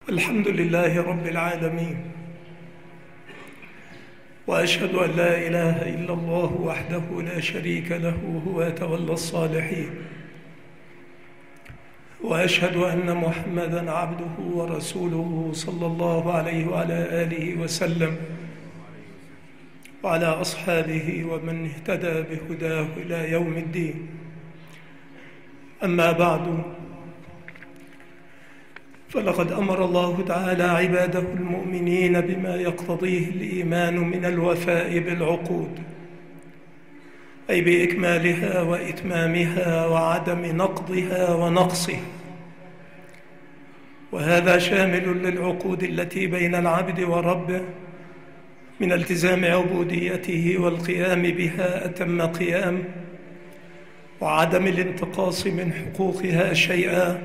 الحمد لله رب العالمين، وأشهد أن لا إله إلا الله وحده لا شريك له هو يتولى الصالحين، وأشهد أن محمدًا عبده ورسوله صلى الله عليه وعلى آله وسلم وعلى أصحابه ومن اهتدى بهداه إلى يوم الدين. أما بعد، فلقد أمر الله تعالى عباده المؤمنين بما يقتضيه الإيمان من الوفاء بالعقود، أي بإكمالها وإتمامها وعدم نقضها ونقصها، وهذا شامل للعقود التي بين العبد وربه من التزام عبوديته والقيام بها أتم قيام، وعدم الانتقاص من حقوقها شيئا،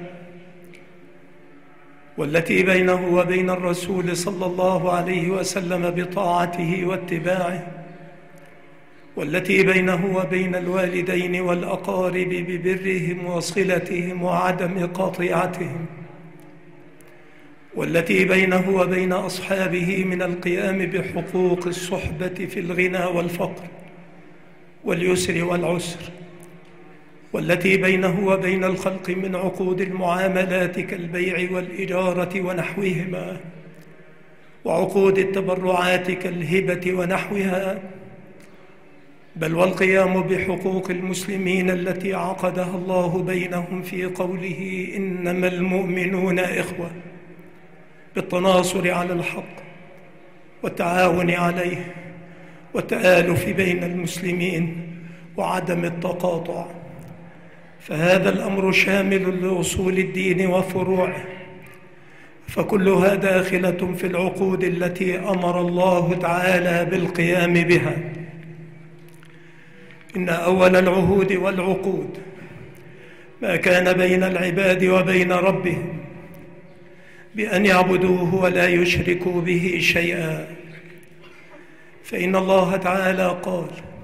والتي بينه وبين الرسول صلى الله عليه وسلم بطاعته واتباعه، والتي بينه وبين الوالدين والأقارب ببرهم وصلتهم وعدم قطيعتهم، والتي بينه وبين أصحابه من القيام بحقوق الصحبة في الغنى والفقر واليسر والعسر، والتي بينه وبين الخلق من عقود المعاملات كالبيع والإجارة ونحوهما، وعقود التبرعات كالهبة ونحوها، بل والقيام بحقوق المسلمين التي عقدها الله بينهم في قوله إنما المؤمنون إخوة، بالتناصر على الحق والتعاون عليه والتآلف بين المسلمين وعدم التقاطع. فهذا الأمر شامل لأصول الدين وفروعه، فكلها داخلة في العقود التي أمر الله تعالى بالقيام بها. إن أول العهود والعقود ما كان بين العباد وبين ربهم بأن يعبدوه ولا يشركوا به شيئا، فإن الله تعالى قال: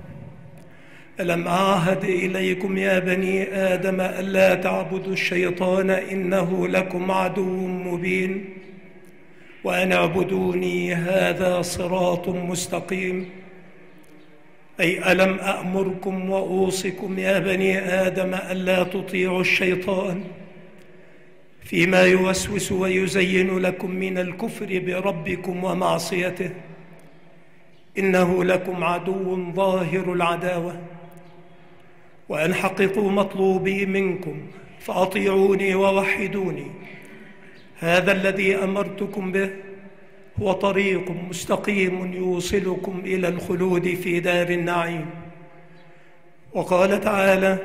ألم أعهد إليكم يا بني آدم ألا تعبدوا الشيطان إنه لكم عدو مبين وأن اعبدوني هذا صراط مستقيم. أي ألم أأمركم وأوصكم يا بني آدم ألا تطيعوا الشيطان فيما يوسوس ويزين لكم من الكفر بربكم ومعصيته، إنه لكم عدو ظاهر العداوة، وأن حققوا مطلوبي منكم فأطيعوني ووحدوني. هذا الذي أمرتكم به هو طريق مستقيم يوصلكم إلى الخلود في دار النعيم. وقال تعالى: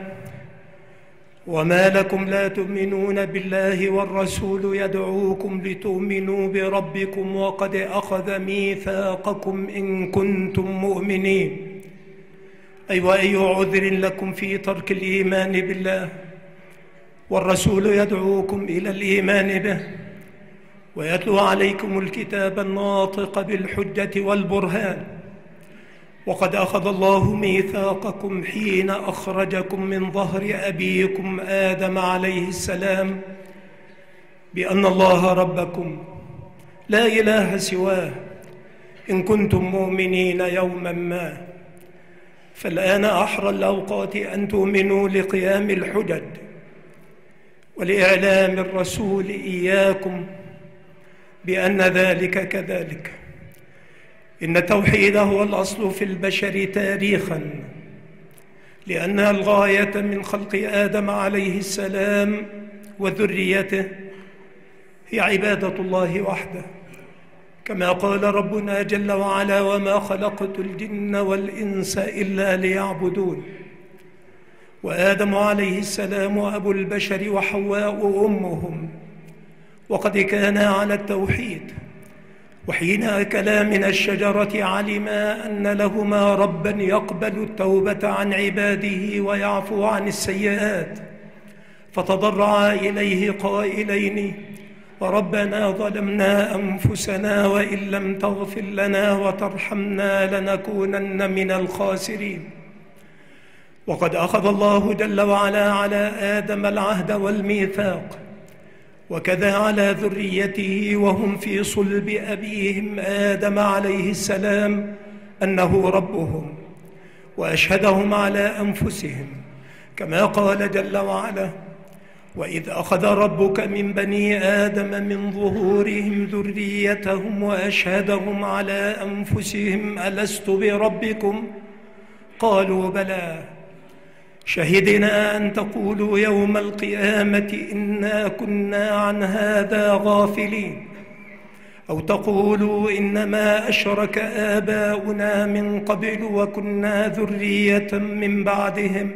وما لكم لا تؤمنون بالله والرسول يدعوكم لتؤمنوا بربكم وقد أخذ ميثاقكم إن كنتم مؤمنين. أي وأي عذر لكم في ترك الإيمان بالله، والرسول يدعوكم إلى الإيمان به ويتلو عليكم الكتاب الناطق بالحجة والبرهان. وقد أخذ الله ميثاقكم حين أخرجكم من ظهر أبيكم آدم عليه السلام بأن الله ربكم لا إله سواه إن كنتم مؤمنين يوما ما. فالآن أحرى الأوقات أن تؤمنوا لقيام الحجج ولإعلام الرسول إياكم بأن ذلك كذلك. إن التوحيد هو الأصل في البشر تاريخاً، لأن الغاية من خلق آدم عليه السلام وذريته هي عبادة الله وحده، كما قال ربنا جل وعلا: وما خلقت الجن والإنس إلا ليعبدون. وآدم عليه السلام أبو البشر وحواء أمهم، وقد كانا على التوحيد، وحين أكلا من الشجرة علما أن لهما ربا يقبل التوبة عن عباده ويعفو عن السيئات، فتضرعا إليه قائلين: ربنا ظلمنا أنفسنا وإن لم تغفر لنا وترحمنا لنكونن من الخاسرين. وقد أخذ الله جل وعلا على آدم العهد والميثاق، وكذا على ذريته وهم في صلب أبيهم آدم عليه السلام أنه ربهم، وأشهدهم على أنفسهم كما قال جل وعلا: وإذ أخذ ربك من بني آدم من ظهورهم ذريتهم وأشهدهم على أنفسهم ألست بربكم؟ قالوا بلى شهدنا أن تقولوا يوم القيامة إنا كنا عن هذا غافلين، أو تقولوا إنما أشرك آباؤنا من قبل وكنا ذرية من بعدهم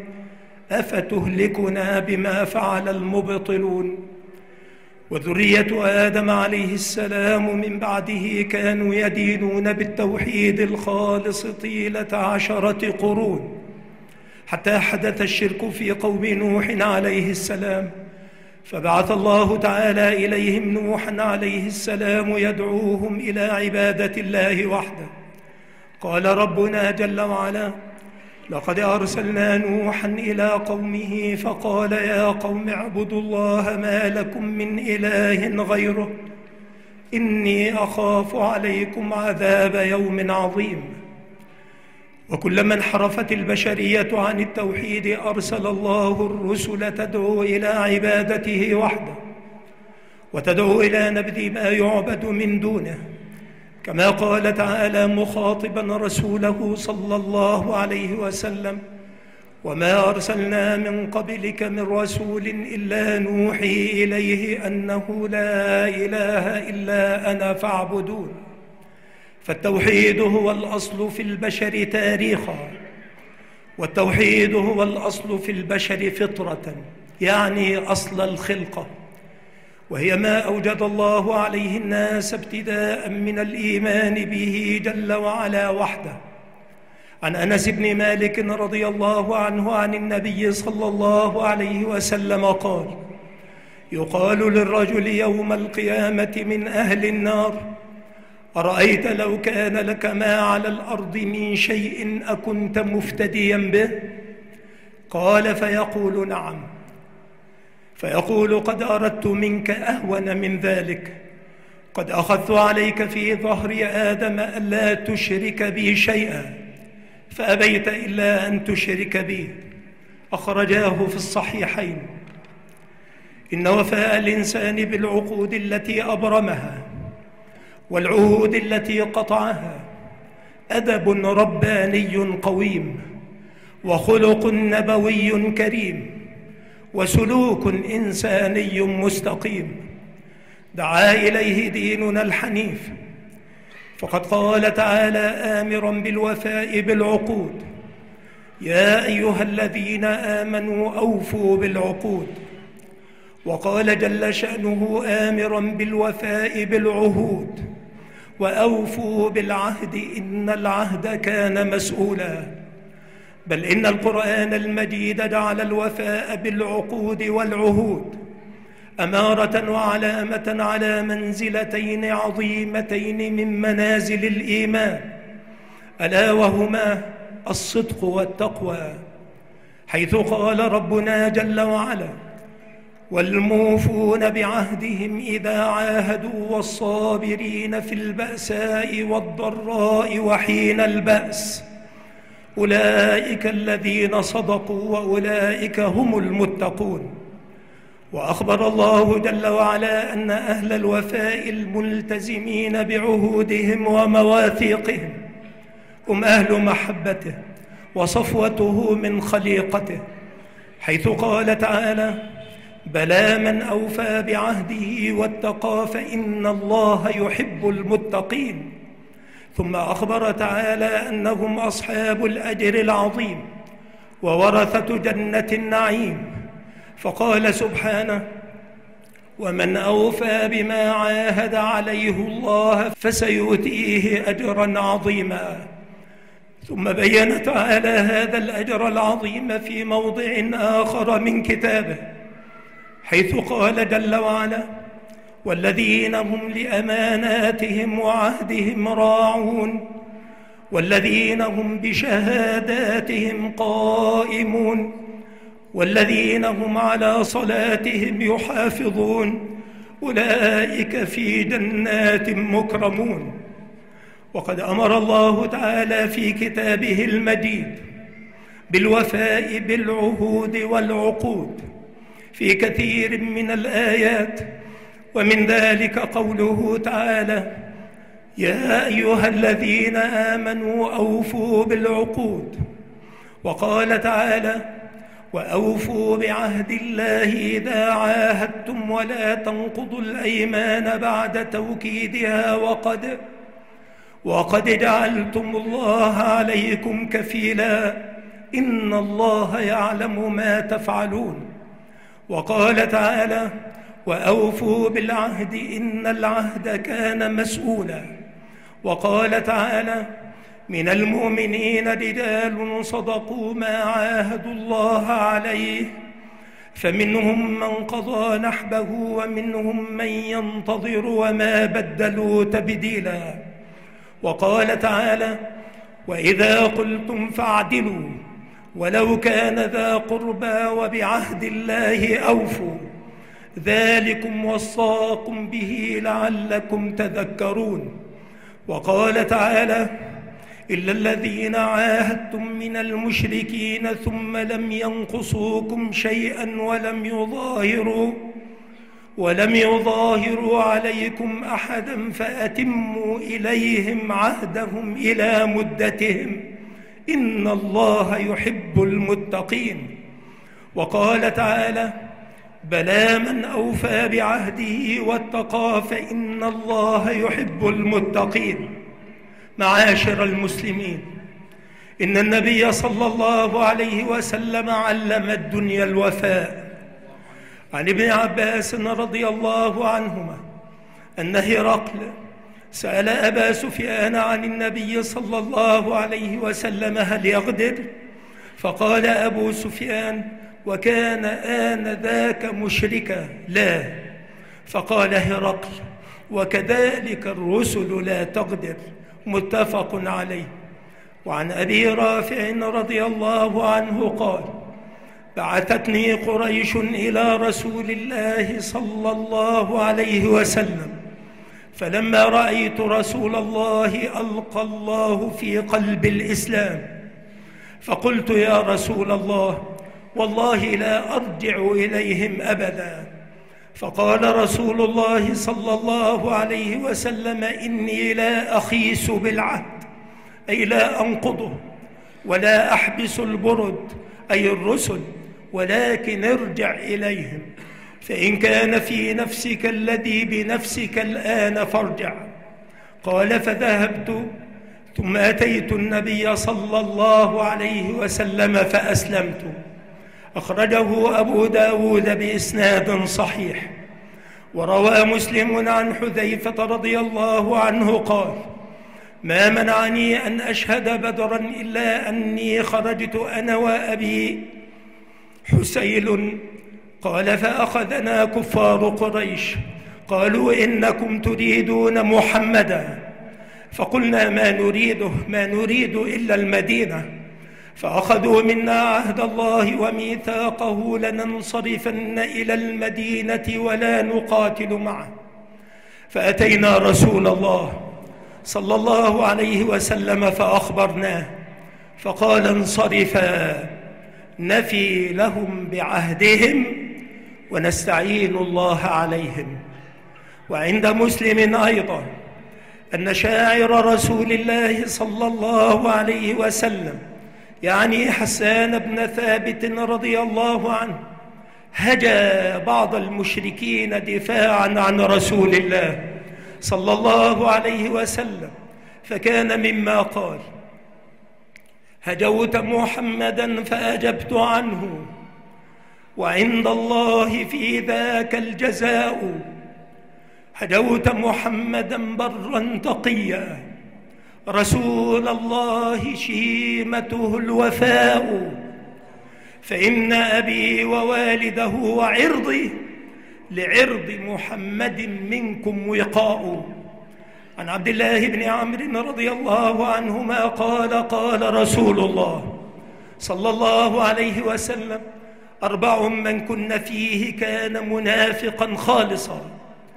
أفتهلكنا بما فعل المبطلون. وذرية آدم عليه السلام من بعده كانوا يدينون بالتوحيد الخالص طيلة 10 قرون، حتى حدث الشرك في قوم نوح عليه السلام، فبعث الله تعالى إليهم نوحا عليه السلام يدعوهم إلى عبادة الله وحده. قال ربنا جل وعلا: لقد أرسلنا نوحا إلى قومه فقال يا قوم اعبدوا الله ما لكم من إله غيره إني أخاف عليكم عذاب يوم عظيم. وكلما انحرفت البشرية عن التوحيد أرسل الله الرسل تدعو إلى عبادته وحده، وتدعو إلى نبذ ما يعبد من دونه، كما قال تعالى مخاطبا رسوله صلى الله عليه وسلم: وما أرسلنا من قبلك من رسول إلا نوحي إليه أنه لا إله إلا أنا فاعبدون. فالتوحيد هو الأصل في البشر تاريخا، والتوحيد هو الأصل في البشر فطرة، يعني أصل الخلقة، وهي ما أوجد الله عليه الناس ابتداء من الإيمان به جل وعلا وحده. عن أنس بن مالك رضي الله عنه عن النبي صلى الله عليه وسلم قال: يقال للرجل يوم القيامة من أهل النار: أرأيت لو كان لك ما على الأرض من شيء أكنت مفتديا به؟ قال: فيقول: نعم. فيقول: قد أردت منك أهون من ذلك، قد أخذت عليك في ظهر آدم ألا تشرك بي شيئا فأبيت إلا أن تشرك بي. أخرجاه في الصحيحين. إن وفاء الإنسان بالعقود التي أبرمها والعهود التي قطعها أدب رباني قويم، وخلق نبوي كريم، وسلوك إنساني مستقيم دعا إليه ديننا الحنيف. فقد قال تعالى آمرا بالوفاء بالعقود: يا أيها الذين آمنوا أوفوا بالعقود. وقال جل شأنه آمرا بالوفاء بالعهود: وأوفوا بالعهد إن العهد كان مسؤولا. بل إن القرآن المجيد جعل الوفاء بالعقود والعهود أمارة وعلامة على منزلتين عظيمتين من منازل الإيمان، ألا وهما الصدق والتقوى، حيث قال ربنا جل وعلا: والموفون بعهدهم إذا عاهدوا والصابرين في البأساء والضراء وحين البأس أولئك الذين صدقوا وأولئك هم المتقون. وأخبر الله جل وعلا أن أهل الوفاء الملتزمين بعهودهم ومواثيقهم هم أهل محبته وصفوته من خليقته، حيث قال تعالى: بلى من أوفى بعهده واتقى فإن الله يحب المتقين. ثم أخبر تعالى أنهم أصحاب الأجر العظيم وورثة جنة النعيم، فقال سبحانه: ومن أوفى بما عاهد عليه الله فسيؤتيه أجرا عظيما. ثم بين تعالى هذا الأجر العظيم في موضع آخر من كتابه، حيث قال جل وعلا: والذين هم لأماناتهم وعهدهم راعون والذين هم بشهاداتهم قائمون والذين هم على صلاتهم يحافظون أولئك في جنات مكرمون. وقد أمر الله تعالى في كتابه المجيد بالوفاء بالعهود والعقود في كثير من الآيات، ومن ذلك قوله تعالى: يا أيها الذين آمنوا أوفوا بالعقود. وقال تعالى: وأوفوا بعهد الله إذا عاهدتم ولا تنقضوا الأيمان بعد توكيدها وقد جعلتم الله عليكم كفيلا إن الله يعلم ما تفعلون. وقال تعالى: وأوفوا بالعهد إن العهد كان مسؤولا. وقال تعالى: من المؤمنين رجال صدقوا ما عاهدوا الله عليه فمنهم من قضى نحبه ومنهم من ينتظر وما بدلوا تبديلا. وقال تعالى: وإذا قلتم فاعدلوا ولو كان ذا قربى وبعهد الله أوفوا ذلكم وصاكم به لعلكم تذكرون. وقال تعالى: إلا الذين عاهدتم من المشركين ثم لم ينقصوكم شيئا ولم يظاهروا عليكم أحدا فأتموا إليهم عهدهم إلى مدتهم إن الله يحب المتقين. وقال تعالى: بلى من أوفى بعهده واتقى فإن الله يحب المتقين. معاشر المسلمين، إن النبي صلى الله عليه وسلم علم الدنيا الوفاء. عن ابن عباس رضي الله عنهما أن هرقل سأل أبا سفيان عن النبي صلى الله عليه وسلم هل يغدر؟ فقال أبو سفيان: وكان آنذاك مشركا لا. فقال هرقل: وكذلك الرسل لا تغدر. متفق عليه. وعن أبي رافع رضي الله عنه قال: بعثتني قريش إلى رسول الله صلى الله عليه وسلم، فلما رأيت رسول الله ألقى الله في قلب الإسلام، فقلت: يا رسول الله، والله لا أرجع إليهم أبدا. فقال رسول الله صلى الله عليه وسلم: إني لا أخيس بالعهد، أي لا أنقضه، ولا أحبس البرد، أي الرسل، ولكن ارجع إليهم، فإن كان في نفسك الذي بنفسك الآن فارجع. قال: فذهبت ثم أتيت النبي صلى الله عليه وسلم فأسلمت. أخرجه أبو داود بإسناد صحيح. وروى مسلم عن حذيفة رضي الله عنه قال: ما منعني أن أشهد بدرا إلا أني خرجت أنا وأبي حسيل. قال: فأخذنا كفار قريش قالوا: إنكم تريدون محمدا. فقلنا: ما نريد إلا المدينة. فأخذوا منا عهد الله وميثاقه لننصرفن إلى المدينة ولا نقاتل معه. فأتينا رسول الله صلى الله عليه وسلم فأخبرناه، فقال: انصرفا نفي لهم بعهدهم ونستعين الله عليهم. وعند مسلم أيضا أن شاعر رسول الله صلى الله عليه وسلم يعني حسان بن ثابت رضي الله عنه هجا بعض المشركين دفاعا عن رسول الله صلى الله عليه وسلم، فكان مما قال: هجوت محمدا فأجبت عنه وعند الله في ذاك الجزاء. هجوت محمدا برا تقيا رسول الله شيمته الوفاء. فإن أبي ووالده وعرضي لعرض محمد منكم وقاء. عن عبد الله بن عمرو رضي الله عنهما قال: قال رسول الله صلى الله عليه وسلم: 4 من كن فيه كان منافقا خالصا: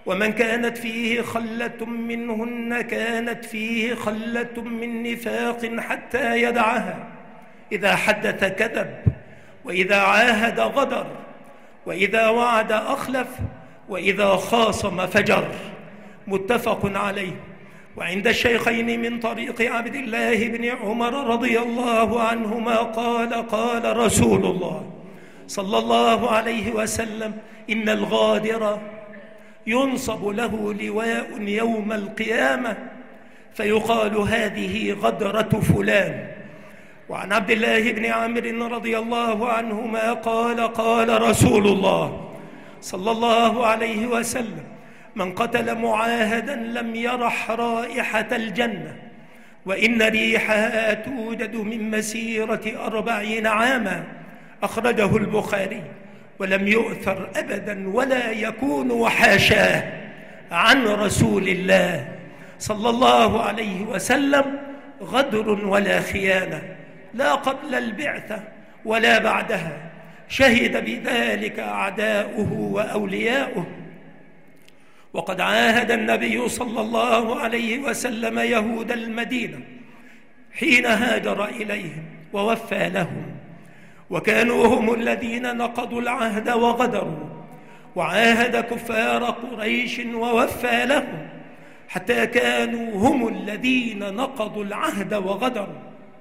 ومن كانت فيه خلة منهن كانت فيه خلة من نفاق حتى يدعها. إذا حدث كذب، وإذا عاهد غدر، وإذا وعد أخلف، وإذا خاصم فجر. متفق عليه. وعند الشيخين من طريق عبد الله بن عمر رضي الله عنهما قال: قال رسول الله صلى الله عليه وسلم: إن الغادر ينصب له لواء يوم القيامة فيقال: هذه غدرة فلان. وعن عبد الله بن عمرو رضي الله عنهما قال: قال رسول الله صلى الله عليه وسلم: من قتل معاهدا لم يرح رائحة الجنة، وإن ريحها توجد من مسيرة 40 عاما. أخرجه البخاري. ولم يؤثر أبدا ولا يكون وحاشاه عن رسول الله صلى الله عليه وسلم غدر ولا خيانة، لا قبل البعثة ولا بعدها. شهد بذلك أعداؤه وأولياؤه. وقد عاهد النبي صلى الله عليه وسلم يهود المدينة حين هاجر إليهم ووفى لهم، وكانوا هم الذين نقضوا العهد وغدروا، وعاهد كفار قريش ووفى لهم، حتى كانوا هم الذين نقضوا العهد وغدروا.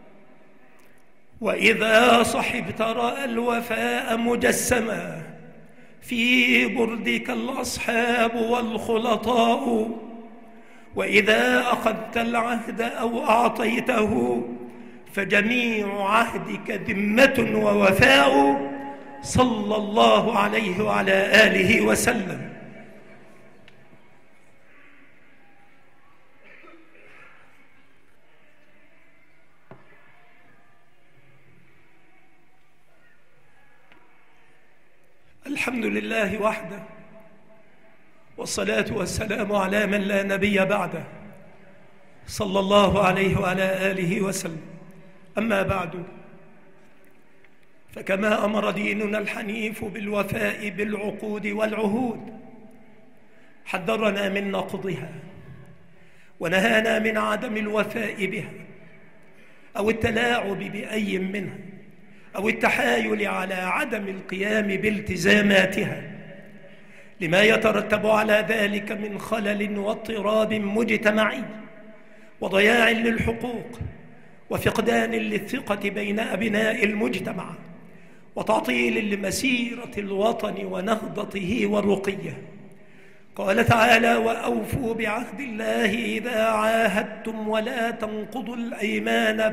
وإذا صحبت رأى الوفاء مجسما في بردك الأصحاب والخلطاء، وإذا أخذت العهد أو أعطيته فجميع عهدك ذمة ووفاء، صلى الله عليه وعلى آله وسلم. الحمد لله وحده، والصلاة والسلام على من لا نبي بعده، صلى الله عليه وعلى آله وسلم. أما بعد، فكما أمر ديننا الحنيف بالوفاء بالعقود والعهود، حذرنا من نقضها ونهانا من عدم الوفاء بها أو التلاعب بأي منها أو التحايل على عدم القيام بالتزاماتها، لما يترتب على ذلك من خلل واضطراب مجتمعي وضياع للحقوق وفقدان للثقة بين أبناء المجتمع وتعطيل لمسيرة الوطن ونهضته ورقيه. قال تعالى: وأوفوا بعهد الله إذا عاهدتم ولا تنقضوا الأيمان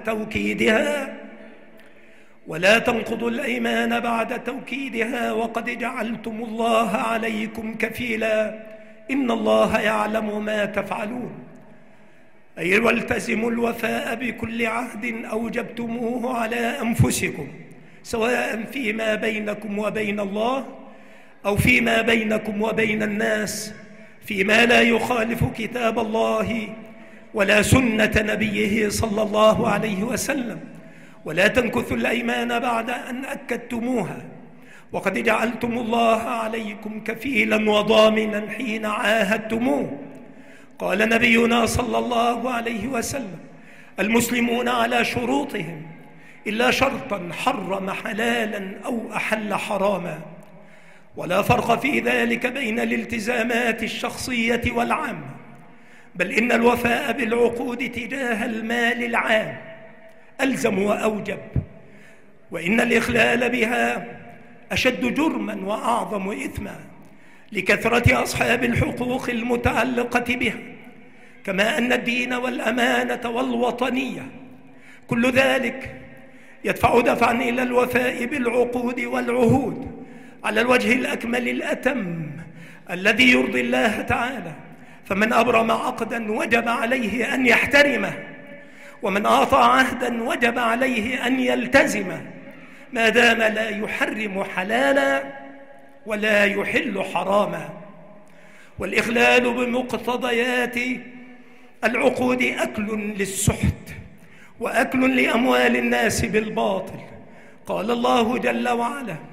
بعد توكيدها وقد جعلتم الله عليكم كفيلا إن الله يعلم ما تفعلون. أي والتزموا الوفاء بكل عهد أوجبتموه على أنفسكم، سواء فيما بينكم وبين الله أو فيما بينكم وبين الناس، فيما لا يخالف كتاب الله ولا سنة نبيه صلى الله عليه وسلم. ولا تنكثوا الأيمان بعد أن أكدتموها، وقد جعلتم الله عليكم كفيلا وضامنا حين عاهدتموه. قال نبينا صلى الله عليه وسلم: المسلمون على شروطهم إلا شرطا حرم حلالا أو أحل حراما. ولا فرق في ذلك بين الالتزامات الشخصية والعامة، بل إن الوفاء بالعقود تجاه المال العام ألزم وأوجب، وإن الإخلال بها أشد جرما وأعظم إثما لكثرة أصحاب الحقوق المتعلقة بها، كما أن الدين والأمانة والوطنية كل ذلك يدفع دفعا إلى الوفاء بالعقود والعهود على الوجه الأكمل الأتم الذي يرضي الله تعالى. فمن أبرم عقدا وجب عليه أن يحترمه، ومن أعطى عهدا وجب عليه أن يلتزمه، ما دام لا يحرم حلالا ولا يحل حراما. والإخلال بمقتضيات العقود أكل للسحت وأكل لأموال الناس بالباطل. قال الله جل وعلا: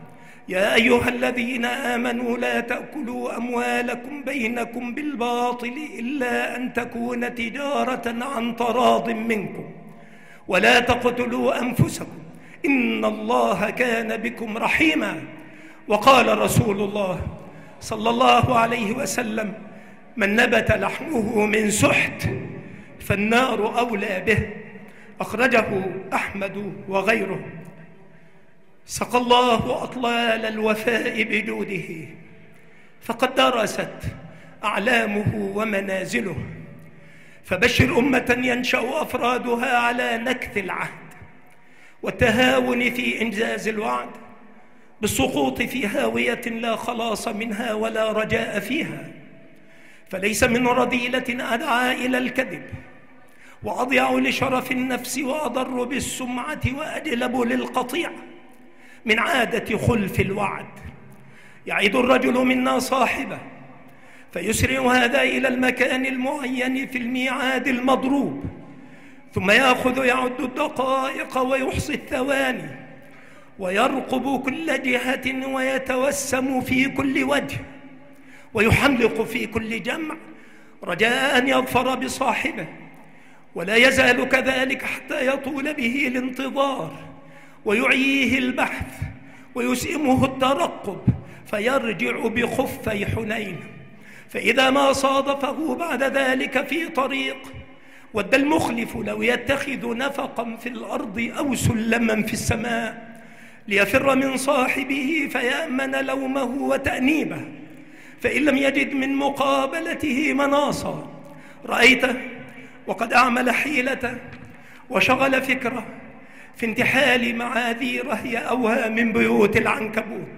يا أيها الذين آمنوا لا تأكلوا أموالكم بينكم بالباطل إلا أن تكون تجارة عن تراض منكم ولا تقتلوا أنفسكم إن الله كان بكم رحيما. وقال رسول الله صلى الله عليه وسلم: من نبت لحمه من سحت فالنار أولى به. أخرجه أحمد وغيره. سقى الله أطلال الوفاء بجوده، فقد درست أعلامه ومنازله، فبشر أمة ينشأ أفرادها على نكث العهد والتهاون في إنجاز الوعد بالسقوط في هاوية لا خلاص منها ولا رجاء فيها. فليس من رذيلة أدعى إلى الكذب وأضيع لشرف النفس وأضر بالسمعة وأجلب للقطيع من عادة خلف الوعد. يعيد الرجل منا صاحبه فيسرع هذا إلى المكان المعين في الميعاد المضروب، ثم يعد الدقائق ويحصي الثواني ويرقب كل جهة ويتوسم في كل وجه ويحملق في كل جمع رجاء أن يظفر بصاحبه، ولا يزال كذلك حتى يطول به الانتظار ويعيه البحث ويسئمه الترقب فيرجع بخفي حنين. فإذا ما صادفه بعد ذلك في طريق ود المخلف لو يتخذ نفقا في الأرض أو سلما في السماء ليفر من صاحبه فيأمن لومه وتأنيبه، فإن لم يجد من مقابلته مناصا رأيته وقد أعمل حيلته وشغل فكره في انتحال معاذير هي أوهى من بيوت العنكبوت.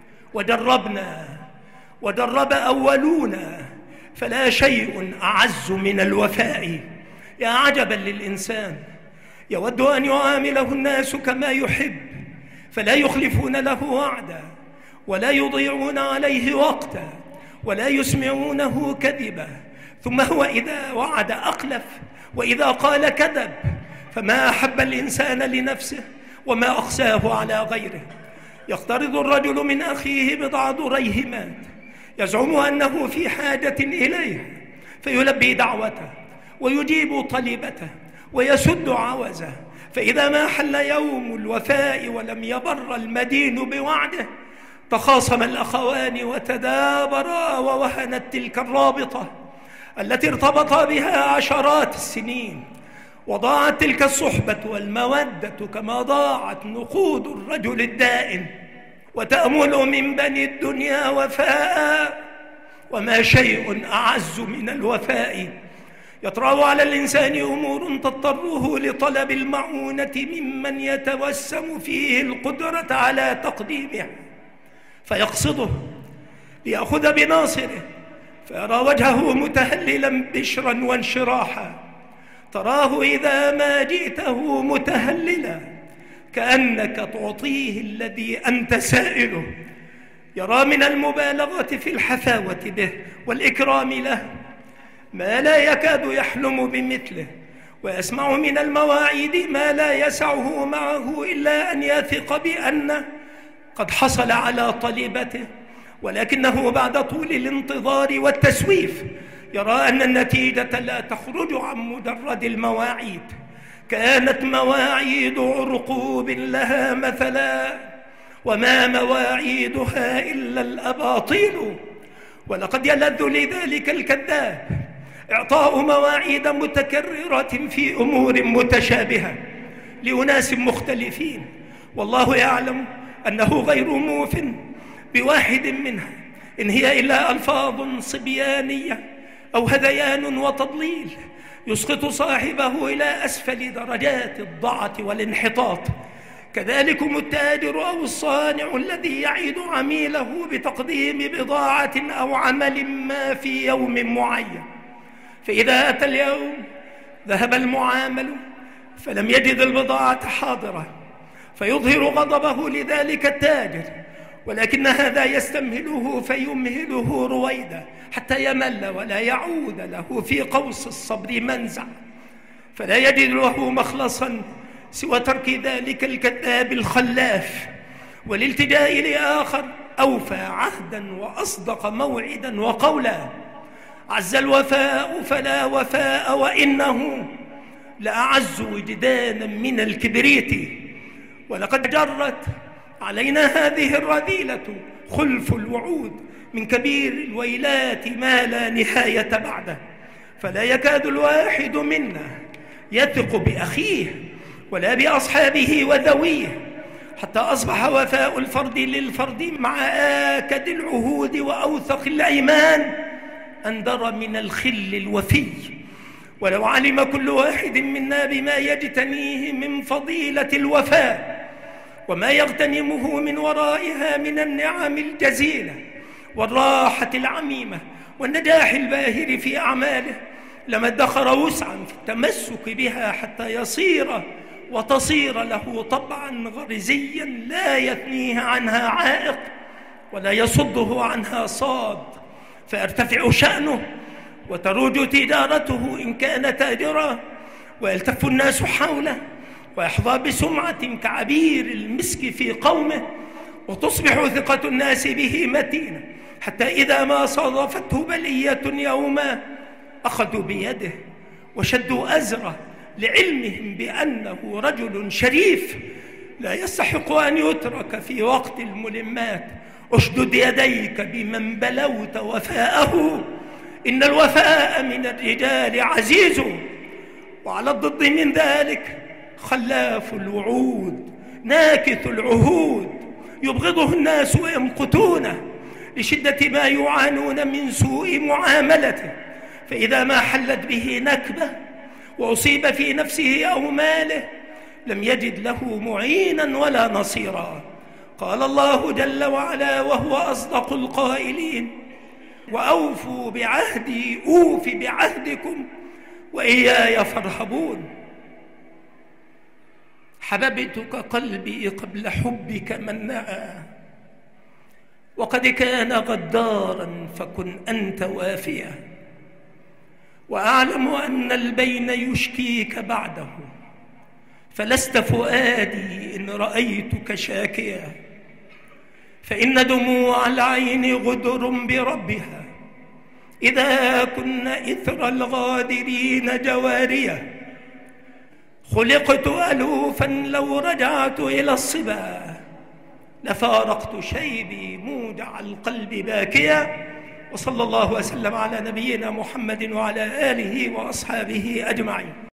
ودرب أولونا فلا شيء أعز من الوفاء. يا عجبا للإنسان يود أن يعامله الناس كما يحب، فلا يخلفون له وعدا ولا يضيعون عليه وقتا ولا يسمعونه كذبا، ثم هو إذا وعد أخلف وإذا قال كذب. فما أحب الإنسان لنفسه وما أخساه على غيره. يقترض الرجل من أخيه بضع دريهمات يزعم أنه في حاجة إليها فيلبي دعوته ويجيب طلبته ويسد عوزه، فإذا ما حل يوم الوفاء ولم يبر المدين بوعده تخاصم الأخوان وتدابرا، ووهنت تلك الرابطة التي ارتبط بها عشرات السنين، وضاعت تلك الصحبة والمودة كما ضاعت نقود الرجل الدائن. وتأمل من بني الدنيا وفاء، وما شيء أعز من الوفاء. يطرأ على الإنسان أمور تضطره لطلب المعونة ممن يتوسم فيه القدرة على تقديمها، فيقصده ليأخذ بناصره فيرى وجهه متهللا بشرا وانشراحا. تراه إذا ما جئته متهللا كأنك تعطيه الذي أنت سائله. يرى من المبالغة في الحفاوة به والإكرام له ما لا يكاد يحلم بمثله، ويسمع من المواعيد ما لا يسعه معه إلا أن يثق بأنه قد حصل على طلبته، ولكنه بعد طول الانتظار والتسويف يرى أن النتيجة لا تخرج عن مجرد المواعيد. كانت مواعيد عرقوب لها مثلا، وما مواعيدها إلا الأباطيل. ولقد يلذ لذلك الكذاب إعطاء مواعيد متكررة في أمور متشابهة لأناس مختلفين، والله يعلم أنه غير موف بواحد منها، إن هي إلا ألفاظ صبيانية أو هذيان وتضليل يسقط صاحبه إلى أسفل درجات الضعة والانحطاط. كذلكم التاجر أو الصانع الذي يعيد عميله بتقديم بضاعة أو عمل ما في يوم معين، فإذا أتى اليوم ذهب المعامل فلم يجد البضاعة حاضرة فيظهر غضبه لذلك التاجر، ولكن هذا يستمهله فيمهله رويدا حتى يمل ولا يعود له في قوس الصبر منزع، فلا يجد له مخلصا سوى ترك ذلك الكذاب الخلاف والالتجاء لآخر أوفى عهدا وأصدق موعدا وقولا. عز الوفاء فلا وفاء، وإنه لأعز وجدانا من الكبريت. ولقد جرت علينا هذه الرذيلة خلف الوعود من كبير الويلات ما لا نهاية بعده، فلا يكاد الواحد منا يثق بأخيه ولا بأصحابه وذويه، حتى أصبح وفاء الفرد للفرد مع آكد العهود وأوثق الأيمان أندر من الخل الوفي. ولو علم كل واحد منا بما يجتنيه من فضيلة الوفاء وما يغتنمه من ورائها من النعم الجزيلة والراحة العميمة والنجاح الباهر في أعماله، لما ادخر وسعا في التمسك بها حتى يصير وتصير له طبعا غريزيا لا يثنيه عنها عائق ولا يصده عنها صاد، فيرتفع شأنه وتروج تجارته إن كان تاجرا، ويلتف الناس حوله ويحظى بسمعة كعبير المسك في قومه، وتصبح ثقة الناس به متينة، حتى إذا ما صادفته بلية يوما أخذوا بيده وشدوا أزره لعلمهم بأنه رجل شريف لا يستحق أن يترك في وقت الملمات. أشدد يديك بمن بلوت وفاءه، إن الوفاء من الرجال عزيز، وعلى الضد من ذلك خلاف الوعود ناكث العهود، يبغضه الناس ويمقتونه لشدة ما يعانون من سوء معاملته، فإذا ما حلت به نكبة وأصيب في نفسه أو ماله لم يجد له معينا ولا نصيرا. قال الله جل وعلا وهو أصدق القائلين: وأوفوا بعهدي أوف بعهدكم وإياي فارهبون. حببتك قلبي قبل حبك من نأى، وقد كان غدارا فكن أنت وافيا، وأعلم أن البين يشكيك بعده، فلست فؤادي إن رأيتك شاكيا، فإن دموع العين غدر بربها إذا كن إثر الغادرين جواريا. خلقت ألوفا لو رجعت إلى الصبا لفارقت شيبي موجع القلب باكيا. وصلى الله وسلم على نبينا محمد وعلى آله وأصحابه أجمعين.